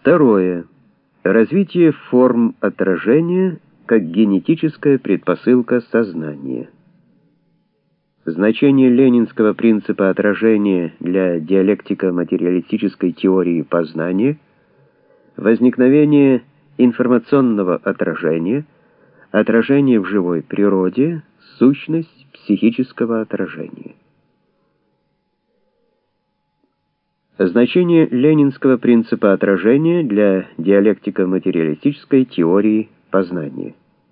Второе. Развитие форм отражения как генетическая предпосылка сознания. Значение ленинского принципа отражения для диалектико-материалистической теории познания, возникновение информационного отражения, отражение в живой природе, сущность психического отражения. Значение ленинского принципа отражения для диалектико-материалистической теории познания.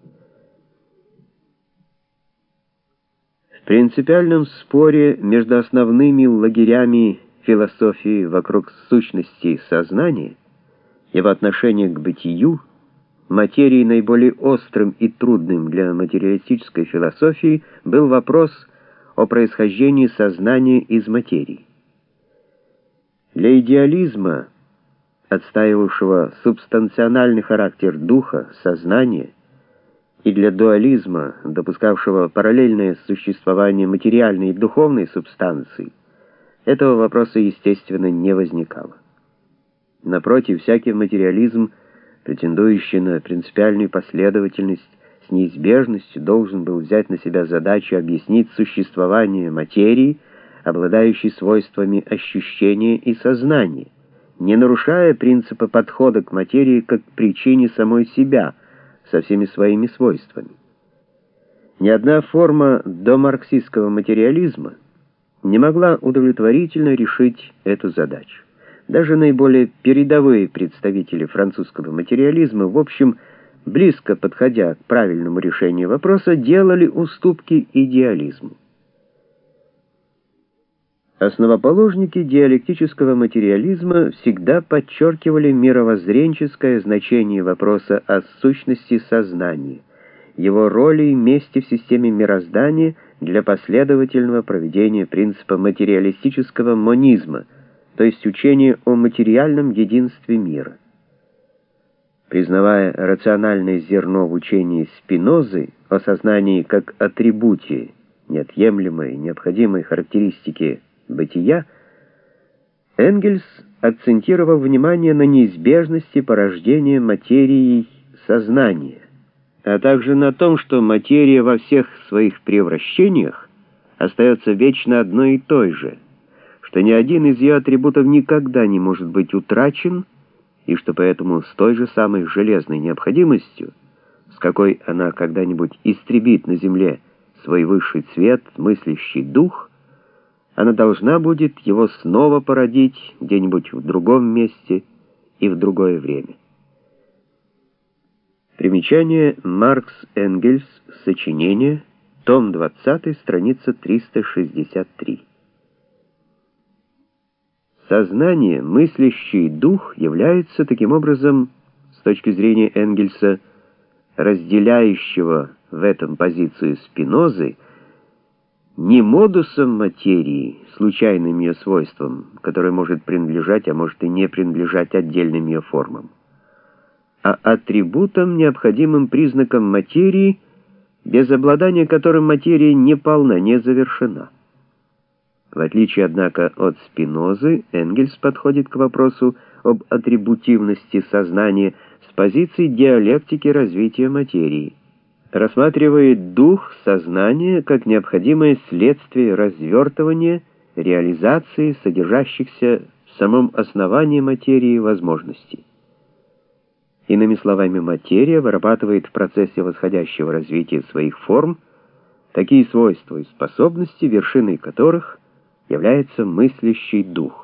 В принципиальном споре между основными лагерями философии вокруг сущности сознания, его отношения к бытию, материи наиболее острым и трудным для материалистической философии был вопрос о происхождении сознания из материи. Для идеализма, отстаивавшего субстанциональный характер духа, сознания, и для дуализма, допускавшего параллельное существование материальной и духовной субстанции, этого вопроса, естественно, не возникало. Напротив, всякий материализм, претендующий на принципиальную последовательность, с неизбежностью должен был взять на себя задачу объяснить существование материи, обладающей свойствами ощущения и сознания, не нарушая принципа подхода к материи как к причине самой себя, со всеми своими свойствами. Ни одна форма домарксистского материализма не могла удовлетворительно решить эту задачу. Даже наиболее передовые представители французского материализма, в общем, близко подходя к правильному решению вопроса, делали уступки идеализму. Основоположники диалектического материализма всегда подчеркивали мировоззренческое значение вопроса о сущности сознания, его роли и месте в системе мироздания для последовательного проведения принципа материалистического монизма, то есть учения о материальном единстве мира. Признавая рациональное зерно в учении Спинозы о сознании как атрибуте, неотъемлемой, необходимой характеристики бытия, Энгельс акцентировал внимание на неизбежности порождения материей сознания, а также на том, что материя во всех своих превращениях остается вечно одной и той же, что ни один из ее атрибутов никогда не может быть утрачен, и что поэтому с той же самой железной необходимостью, с какой она когда-нибудь истребит на земле свой высший цвет, мыслящий дух, она должна будет его снова породить где-нибудь в другом месте и в другое время. Примечание Маркс Энгельс, сочинение, том 20, страница 363. Сознание, мыслящий дух, является таким образом, с точки зрения Энгельса, разделяющего в этом позицию Спинозы, не модусом материи, случайным ее свойством, которое может принадлежать, а может и не принадлежать отдельным ее формам, а атрибутом, необходимым признаком материи, без обладания которым материя не полна, не завершена. В отличие, однако, от Спинозы, Энгельс подходит к вопросу об атрибутивности сознания с позиции диалектики развития материи, рассматривает дух сознания как необходимое следствие развертывания, реализации содержащихся в самом основании материи возможностей. Иными словами, материя вырабатывает в процессе восходящего развития своих форм такие свойства и способности, вершиной которых является мыслящий дух.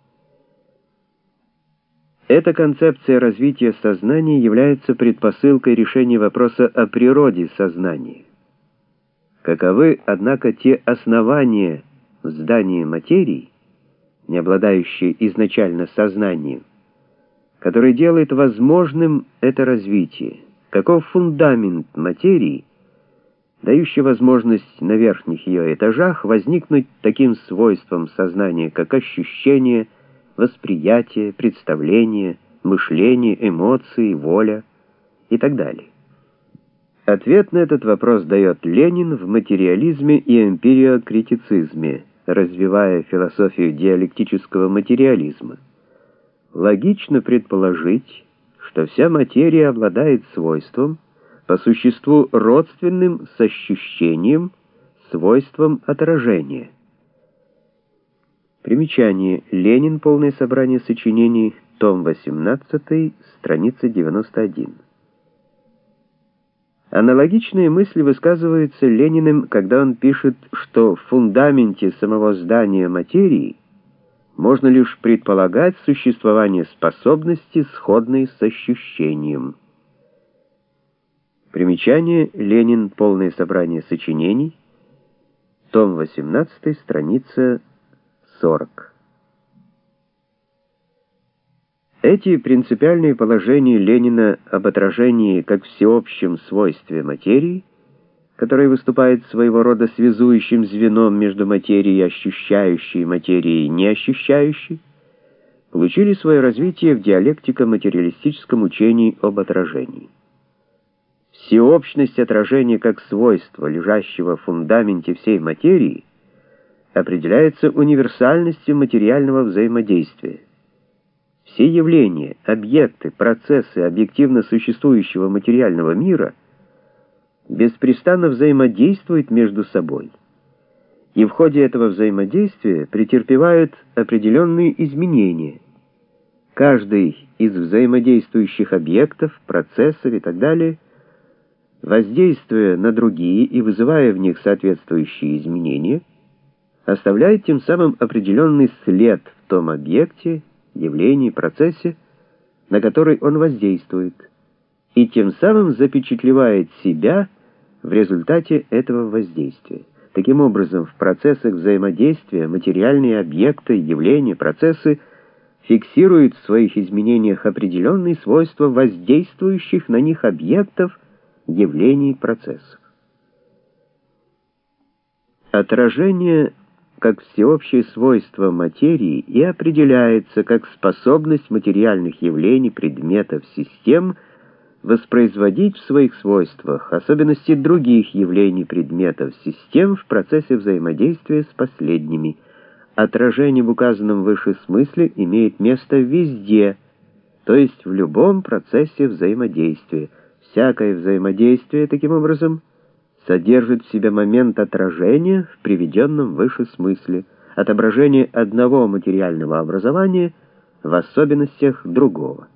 Эта концепция развития сознания является предпосылкой решения вопроса о природе сознания. Каковы, однако, те основания в здании материи, не обладающие изначально сознанием, которые делают возможным это развитие? Каков фундамент материи, дающий возможность на верхних ее этажах возникнуть таким свойством сознания, как ощущение, восприятие, представление, мышление, эмоции, воля и так далее. Ответ на этот вопрос дает Ленин в материализме и эмпириокритицизме, развивая философию диалектического материализма. Логично предположить, что вся материя обладает свойством, по существу родственным с ощущением, свойством отражения. Примечание. Ленин. Полное собрание сочинений. Том 18, страница 91. Аналогичные мысли высказываются Лениным, когда он пишет, что в фундаменте самого здания материи можно лишь предполагать существование способности, сходной с ощущением. Примечание. Ленин. Полное собрание сочинений. Том 18, страница 40. Эти принципиальные положения Ленина об отражении как всеобщем свойстве материи, которое выступает своего рода связующим звеном между материей ощущающей и материей неощущающей, получили свое развитие в диалектико-материалистическом учении об отражении. Всеобщность отражения как свойства, лежащего в фундаменте всей материи, определяется универсальностью материального взаимодействия. Все явления, объекты, процессы объективно существующего материального мира беспрестанно взаимодействуют между собой, и в ходе этого взаимодействия претерпевают определенные изменения. Каждый из взаимодействующих объектов, процессов и так далее, воздействуя на другие и вызывая в них соответствующие изменения, оставляет тем самым определенный след в том объекте, явлении, процессе, на который он воздействует, и тем самым запечатлевает себя в результате этого воздействия. Таким образом, в процессах взаимодействия материальные объекты, явления, процессы фиксируют в своих изменениях определенные свойства воздействующих на них объектов, явлений, процессов. Отражение как всеобщее свойство материи и определяется как способность материальных явлений, предметов, систем воспроизводить в своих свойствах особенности других явлений, предметов, систем в процессе взаимодействия с последними. Отражение в указанном выше смысле имеет место везде, то есть в любом процессе взаимодействия. Всякое взаимодействие, таким образом, содержит в себе момент отражения в приведенном выше смысле, отображение одного материального образования в особенностях другого.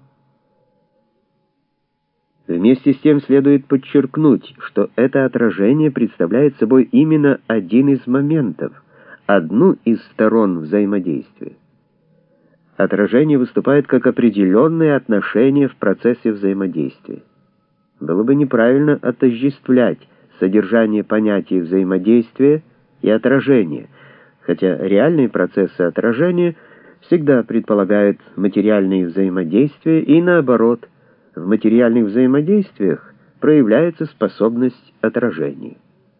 Вместе с тем следует подчеркнуть, что это отражение представляет собой именно один из моментов, одну из сторон взаимодействия. Отражение выступает как определенное отношение в процессе взаимодействия. Было бы неправильно отождествлять содержание понятий взаимодействия и отражения, хотя реальные процессы отражения всегда предполагают материальные взаимодействия, и наоборот, в материальных взаимодействиях проявляется способность отражения.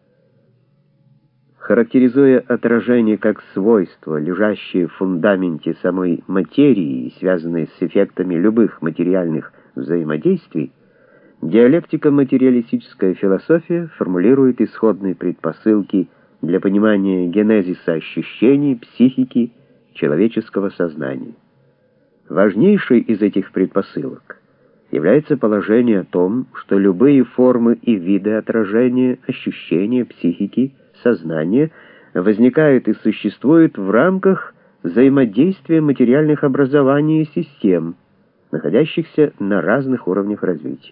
Характеризуя отражение как свойство, лежащее в фундаменте самой материи и связанное с эффектами любых материальных взаимодействий, диалектико-материалистическая философия формулирует исходные предпосылки для понимания генезиса ощущений, психики, человеческого сознания. Важнейшей из этих предпосылок является положение о том, что любые формы и виды отражения, ощущения, психики, сознания возникают и существуют в рамках взаимодействия материальных образований и систем, находящихся на разных уровнях развития.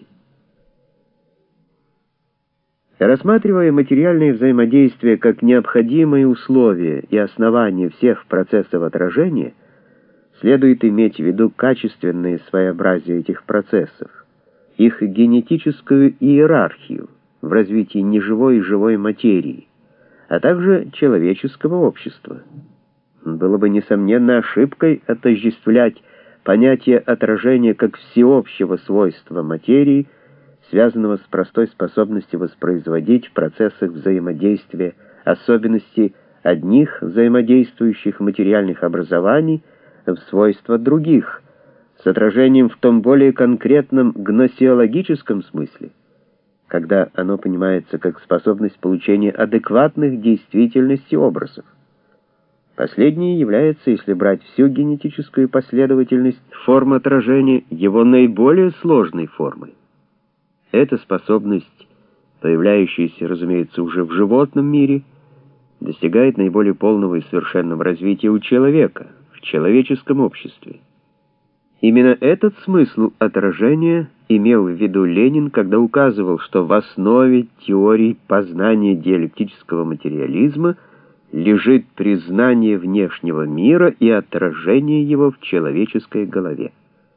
Рассматривая материальные взаимодействия как необходимые условия и основания всех процессов отражения, следует иметь в виду качественное своеобразие этих процессов, их генетическую иерархию в развитии неживой и живой материи, а также человеческого общества. Было бы несомненно ошибкой отождествлять понятие отражения как всеобщего свойства материи, связанного с простой способностью воспроизводить в процессах взаимодействия особенности одних взаимодействующих материальных образований в свойства других, с отражением в том более конкретном гносеологическом смысле, когда оно понимается как способность получения адекватных действительности образов. Последнее является, если брать всю генетическую последовательность форм отражения, его наиболее сложной формой. Эта способность, появляющаяся, разумеется, уже в животном мире, достигает наиболее полного и совершенного развития у человека, в человеческом обществе. Именно этот смысл отражения имел в виду Ленин, когда указывал, что в основе теории познания диалектического материализма лежит признание внешнего мира и отражение его в человеческой голове.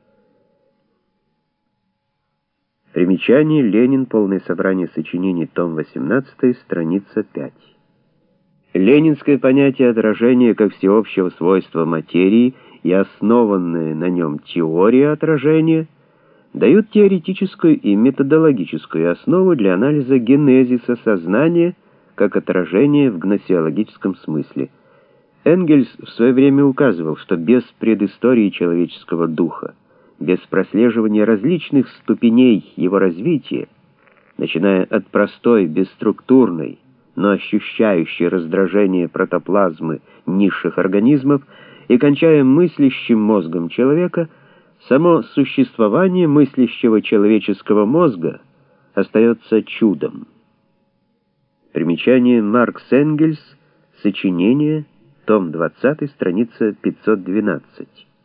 Примечание. Ленин. Полное собрание сочинений. Том 18. Страница 5. Ленинское понятие отражения как всеобщего свойства материи и основанная на нем теория отражения дают теоретическую и методологическую основу для анализа генезиса сознания как отражение в гносеологическом смысле. Энгельс в свое время указывал, что без предыстории человеческого духа, без прослеживания различных ступеней его развития, начиная от простой, бесструктурной, но ощущающей раздражение протоплазмы низших организмов и кончая мыслящим мозгом человека, само существование мыслящего человеческого мозга остается чудом. Примечание. Маркс Энгельс. Сочинение. Том 20. Страница 512.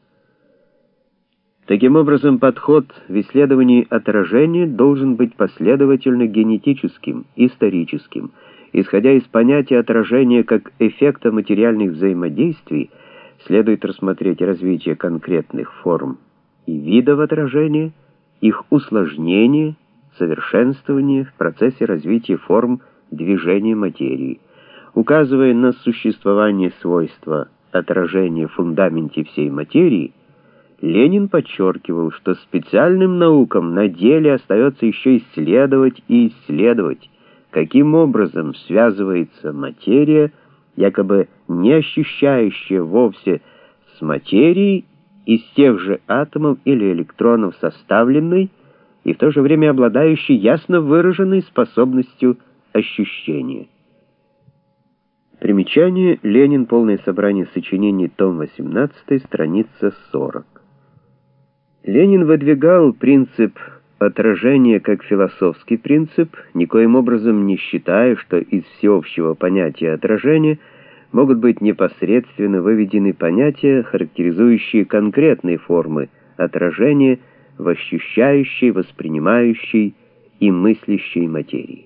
Таким образом, подход в исследовании отражения должен быть последовательно генетическим, историческим. Исходя из понятия отражения как эффекта материальных взаимодействий, следует рассмотреть развитие конкретных форм и видов отражения, их усложнение, совершенствование в процессе развития форм движения материи. Указывая на существование свойства отражения в фундаменте всей материи, Ленин подчеркивал, что специальным наукам на деле остается еще исследовать и исследовать, каким образом связывается материя, якобы не ощущающая вовсе с материей, из тех же атомов или электронов составленной и в то же время обладающей ясно выраженной способностью ощущения. Примечание. Ленин. Полное собрание сочинений. Том 18. Страница 40. Ленин выдвигал принцип отражения как философский принцип, никоим образом не считая, что из всеобщего понятия отражения могут быть непосредственно выведены понятия, характеризующие конкретные формы отражения в ощущающей, воспринимающей и мыслящей материи.